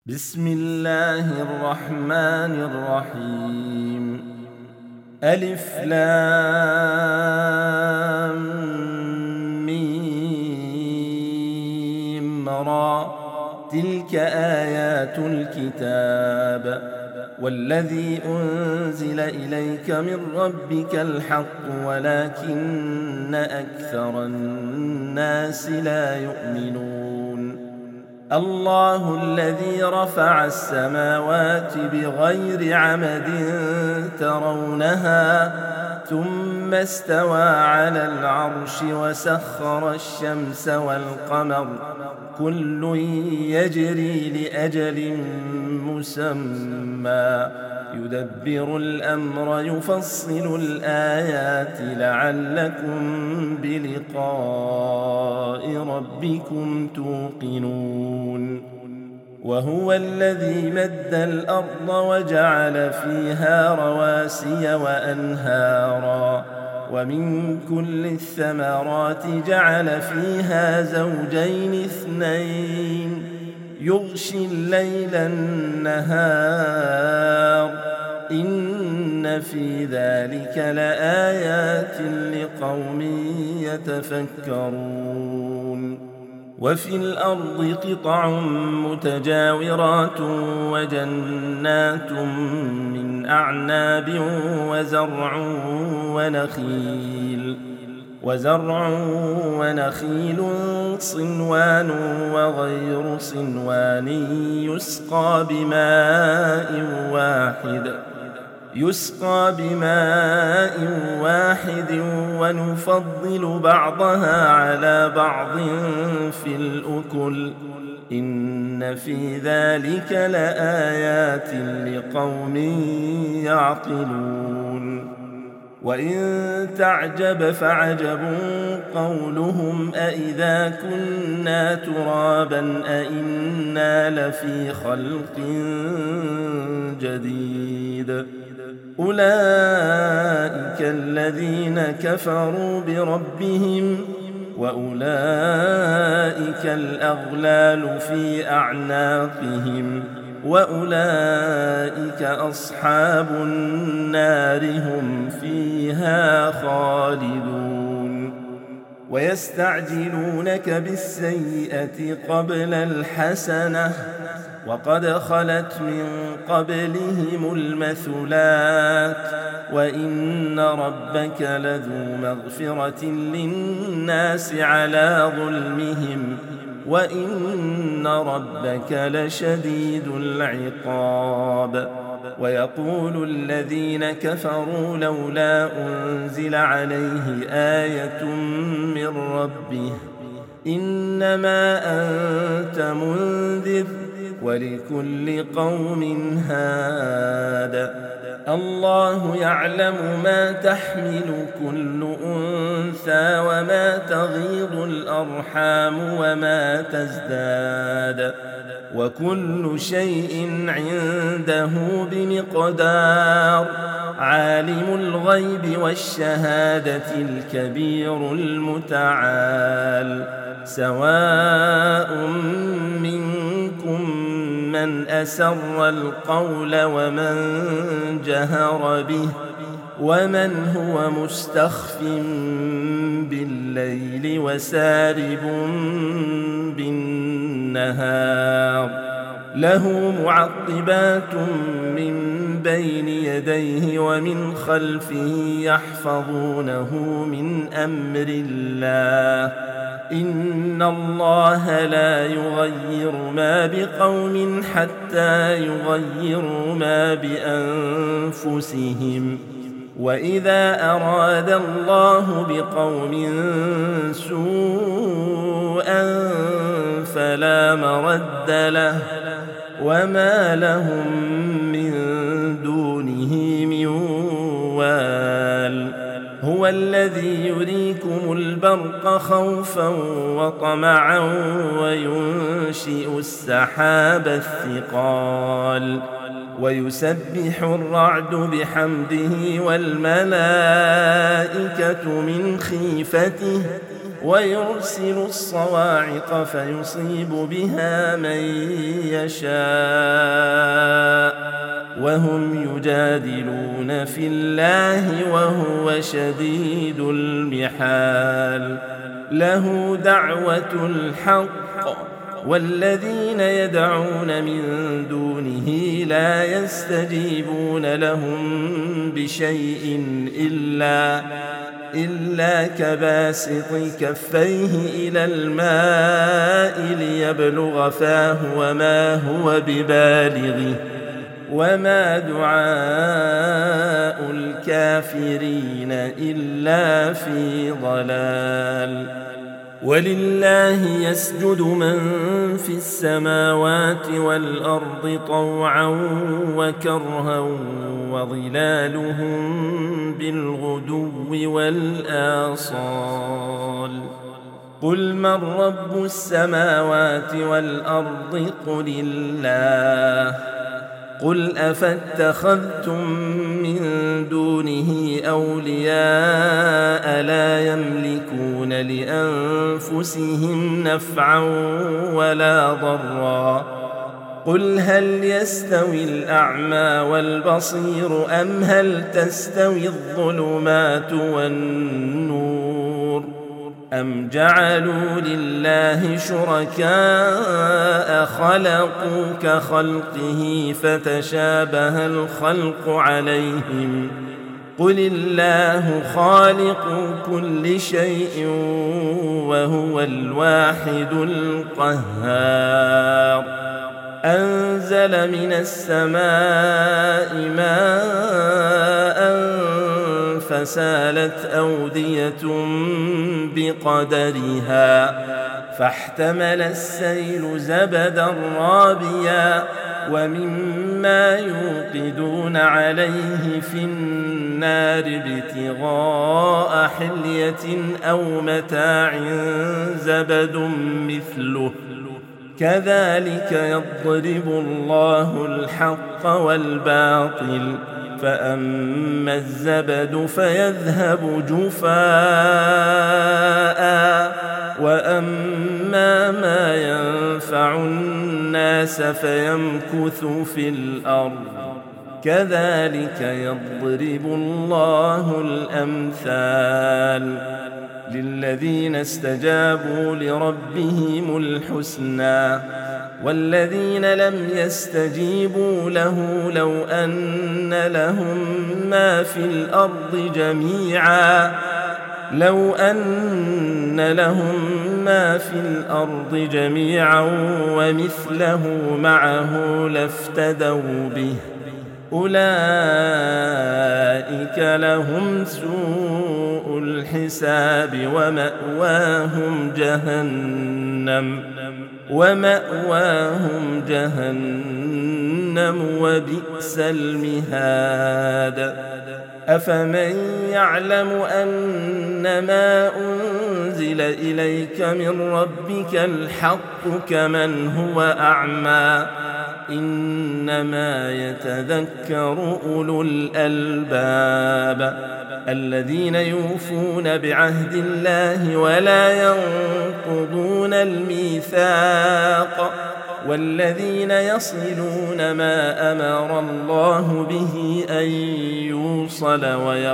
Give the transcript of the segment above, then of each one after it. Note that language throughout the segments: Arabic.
بسم الله الرحمن الرحيم. ألف لام ميم را، تلك آيات الكتاب والذي أنزل إليك من ربك الحق ولكن أكثر الناس لا يؤمنون. الله الذي رفع السماوات بغير عمد ترونها ثم استوى على العرش وسخر الشمس والقمر كل يجري لأجل مسمى يدبر الأمر يفصل الآيات لعلكم بلقاء ربكم توقنون. وهو الذي مد الأرض وجعل فيها رواسي وأنهارا ومن كل الثمرات جعل فيها زوجين اثنين يغشي الليل النهار إن في ذلك لآيات لقوم يتفكرون. وفي الأرض قطع متجاورات وجنات من أعناب وزرع ونخيل صنوان وغير صنوان يسقى بماء واحد ونفضل بعضها على بعض في الأكل إن في ذلك لآيات لقوم يعقلون. وإن تعجب فعجب قولهم أإذا كنا ترابا أإنا لفي خلق جديد أولئك الذين كفروا بربهم وأولئك الأغلال في أعناقهم وأولئك أصحاب النار هم فيها خالدون. ويستعجلونك بالسيئة قبل الحسنة وقد خلت من قبلهم المثلات وإن ربك لذو مغفرة للناس على ظلمهم وإن ربك لشديد العقاب. ويقول الذين كفروا لولا أنزل عليه آية من ربه إنما أنت منذر ولكل قوم هاد الله يعلم ما تحمل كل أنثى وما تغيض الأرحام وما تزداد وكل شيء عنده بمقدار. عالم الغيب والشهادة الكبير المتعال سواء منكم من أسر القول ومن جهر به ومن هو مستخف بالليل وسارب بالنهار له معقبات من بين يديه ومن خلفه يحفظونه من أمر الله إن الله لا يغير ما بقوم حتى يغيروا ما بأنفسهم وإذا أراد الله بقوم سوءا فلا مرد له وما لهم من دونه من وال. هو الذي يريكم البرق خوفا وطمعا وينشئ السحاب الثقال ويسبح الرعد بحمده والملائكة من خيفته ويرسل الصواعق فيصيب بها من يشاء وهم يجادلون في الله وهو شديد المحال له دعوة الحق والذين يدعون من دونه لا يستجيبون لهم بشيء إلا كباسط كفيه إلى الماء ليبلغ فاه وما هو ببالغه وما دعاء الكافرين إلا في ضلال ولله يسجد من في السماوات والأرض طوعا وكرها وظلالهم بالغدو والآصال قل من رب السماوات والأرض قل الله قل أفاتخذتم من دونه أولياء لا يملكون لأنفسهم نفعا ولا ضرا قل هل يستوي الأعمى والبصير أم هل تستوي الظلمات والنور أم جعلوا لله شركاء خلقوا كخلقه فتشابه الخلق عليهم قل الله خالق كل شيء وهو الواحد القهار أنزل من السماء ماء فسالت أودية بقدرها فاحتمل السيل زبدا رابيا ومما يوقدون عليه في النار ابتغاء حلية أو متاع زبد مثله كذلك يضرب الله الحق والباطل فأما الزبد فيذهب جفاء وأما ما ينفع الناس فيمكث في الأرض كذلك يضرب الله الأمثال للذين استجابوا لربهم الحسنى والذين لم يستجيبوا له لو أن لهم ما في الأرض جميعا ومثله معه لافتدوا به أولئك لهم سوء الحساب ومأواهم جهنم وبئس المهاد أفمن يعلم أنما أنزل إليك من ربك الحق كمن هو أعمى إنما يتذكر أولو الألباب الذين يوفون بعهد الله ولا ينقضون الميثاق والذين يصلون ما أمر الله به أن يوصل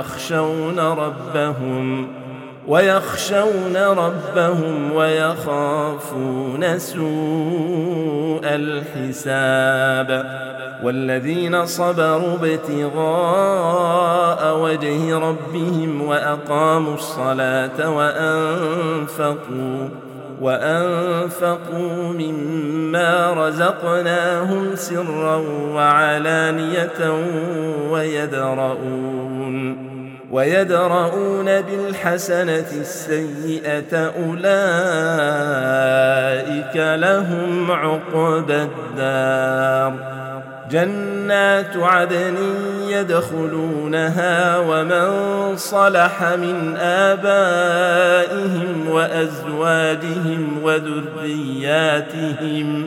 ويخشون ربهم ويخافون سوء الحساب والذين صبروا ابتغاء وجه ربهم وأقاموا الصلاة وأنفقوا مما رزقناهم سرا وعلانية ويدرؤون بالحسنة السيئة أولئك لهم عقبى الدار جنات عدن يدخلونها ومن صلح من آبائهم وأزواجهم وذرياتهم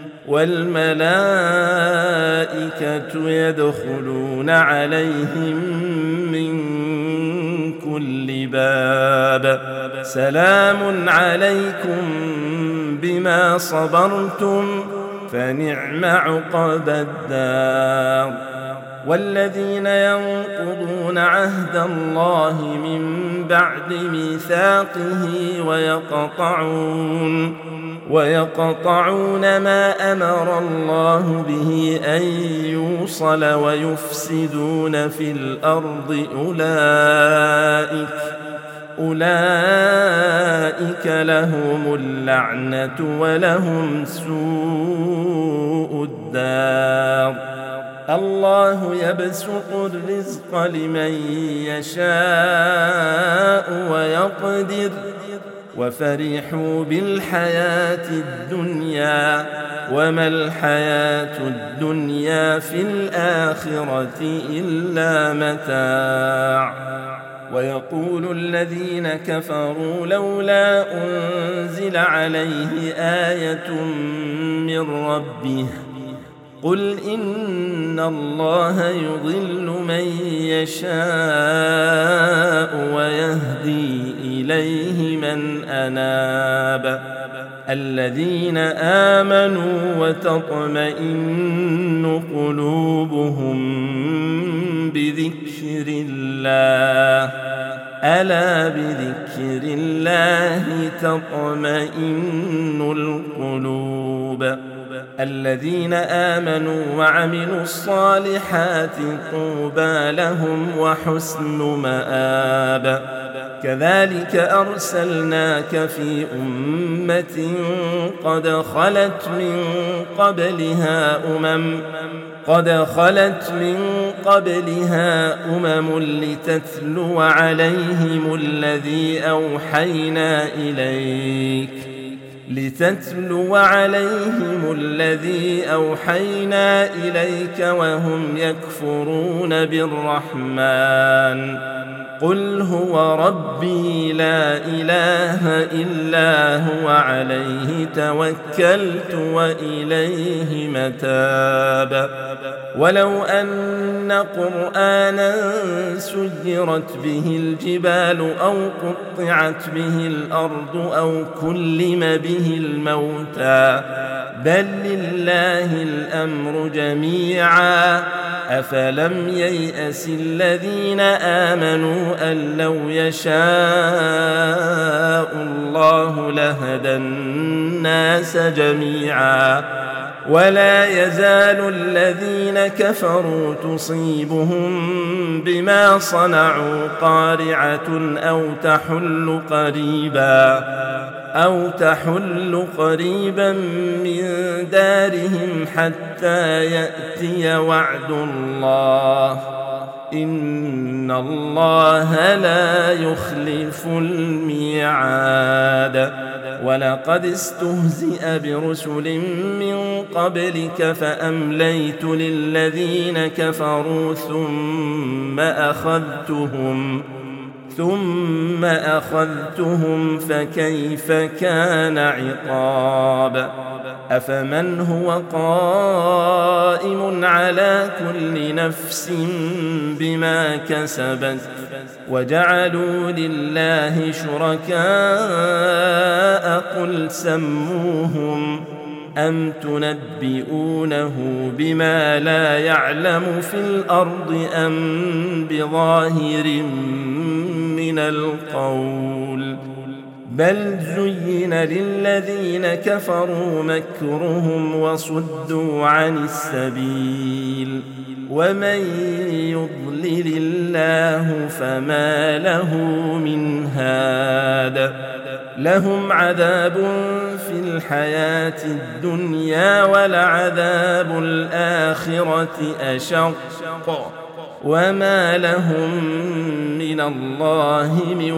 والملائكة يدخلون عليهم من كل باب سلام عليكم بما صبرتم فنعم عقبى الدار. والذين ينقضون عهد الله من بعد ميثاقه ويقطعون ما أمر الله به أن يوصل ويفسدون في الأرض أولئك لهم اللعنة ولهم سوء الدار. الله يبسط الرزق لمن يشاء ويقدر وفرحوا بالحياة الدنيا وما الحياة الدنيا في الآخرة إلا متاع. ويقول الذين كفروا لولا أنزل عليه آية من ربه قل إن الله يضل من يشاء ويهدي إليه من أناب. الذين آمنوا وتطمئن قلوبهم بذكر الله ألا بذكر الله تطمئن القلوب. الذين آمنوا وعملوا الصالحات طوبى لهم وحسن مآب. كذلك أرسلناك في أمة قد خلت من قبلها أمم لتتلو عليهم الذي أوحينا إليك وهم يكفرون بالرحمن قل هو ربي لا إله إلا هو عليه توكلت وإليه متاب. ولو أن قرآنا سيرت به الجبال أو قطعت به الأرض أو كلم به الموتى بل لله الأمر جميعا أفلم ييأس الذين آمنوا أن لو يشاء الله لهدى الناس جميعا. ولا يزال الذين كفروا تصيبهم بما صنعوا قارعة أو تحل قريبا من دارهم حتى يأتي وعد الله إن الله لا يخلف الميعاد. ولقد استهزئ برسل من قبلك فأمليت للذين كفروا ثم أخذتهم فكيف كان عقاب. أفمن هو قائم على كل نفس بما كسبت وجعلوا لله شركاء قل سموهم أم تنبئونه بما لا يعلم في الأرض أم بظاهر من القول بل زين للذين كفروا مكرهم وصدوا عن السبيل ومن يضلل الله فما له من هاد. لهم عذاب في الحياة الدنيا ولعذاب الآخرة أشق وما لهم من الله من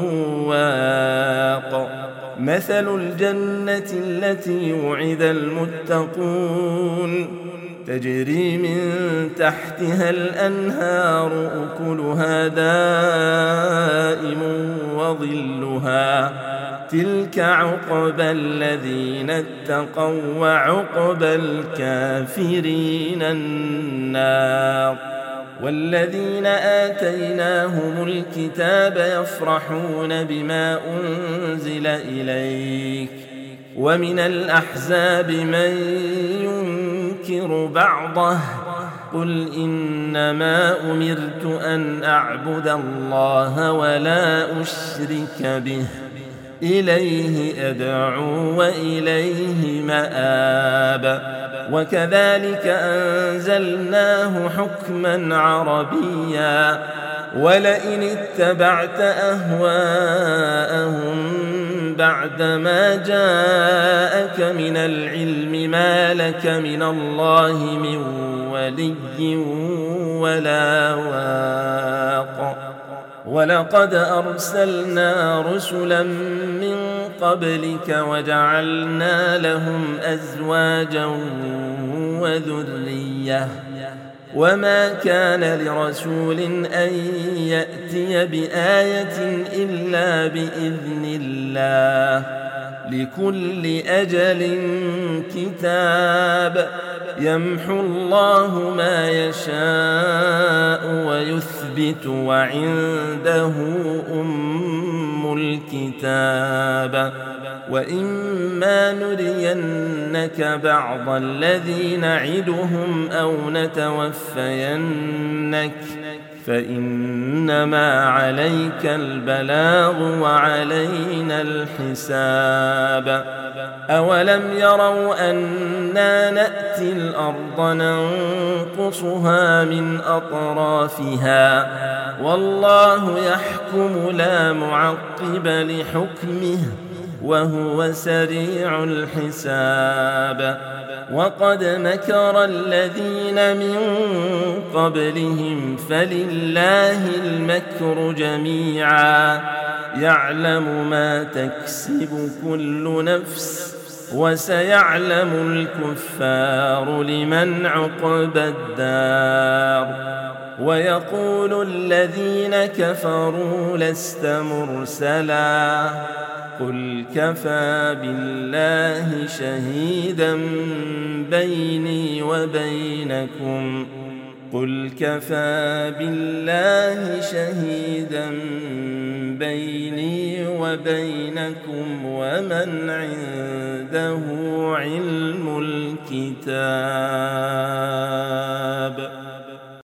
واق. مثل الجنة التي وعد المتقون تجري من تحتها الأنهار أكلها دائم وظلها تلك عقبى الذين اتقوا وعقبى الكافرين النار. والذين آتيناهم الكتاب يفرحون بما أنزل إليك ومن الأحزاب من ينكر بعضه قل إنما أمرت أن أعبد الله ولا أشرك به إليه أدعو وإليه مآب وكذلك أنزلناه حكما عربيا ولئن اتبعت أهواءهم بعدما جاءك من العلم ما لك من الله من ولي ولا واق ولقد أرسلنا رسلا من قبلك وجعلنا لهم أزواجا وذرية وما كان لرسول أن يأتي بآية إلا بإذن الله لكل أجل كتاب يمحو الله ما يشاء ويثبت وعنده أم الكتاب وإما نرينك بعض الذي نعدهم أو نتوفينك فإنما عليك البلاغ وعلينا الحساب أولم يروا أنا نأتي الأرض ننقصها من أطرافها والله يحكم لا معقب لحكمه وهو سريع الحساب وقد مكر الذين من قبلهم فلله المكر جميعا يعلم ما تكسب كل نفس وسيعلم الكفار لمن عقبى الدار ويقول الذين كفروا لست مرسلا قل كفى بالله شهيدا بيني وبينكم قل كفى بالله شهيدا بيني وبينكم ومن عنده علم الكتاب